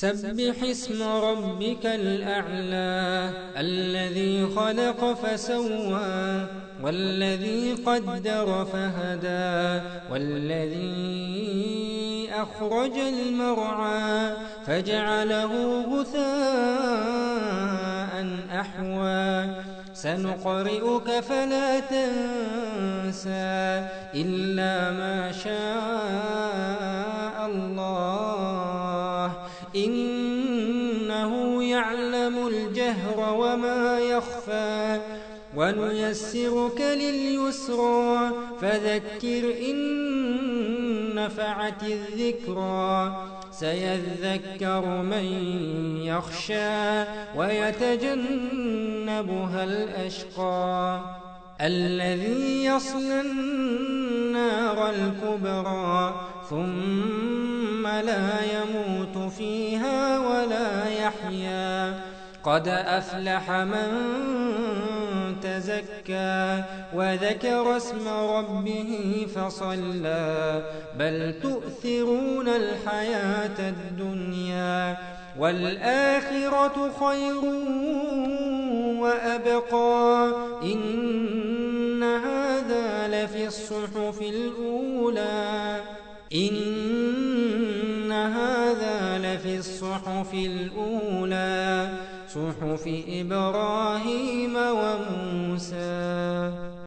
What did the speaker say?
سبح اسم ربك الأعلى الذي خلق فسوى والذي قدر فهدى والذي أخرج المرعى فجعله غثاء أحوى سنقرئك فلا تنسى إلا ما شاء الله إنه يعلم الجهر وما يخفى ونيسرك لليسرى فذكر إن نفعت الذكرى سيذكر من يخشى ويتجنبها الأشقى الذي يصلى النار الكبرى ثم لا يموت فيها ولا يحيا قد أفلح من تزكى وذكر اسم ربه فصلى بل تؤثرون الحياة الدنيا والآخرة خير وأبقى إن هذا لفي الصحف الأولى إن هذا لفي الصحف الأولى صحف إبراهيم وموسى.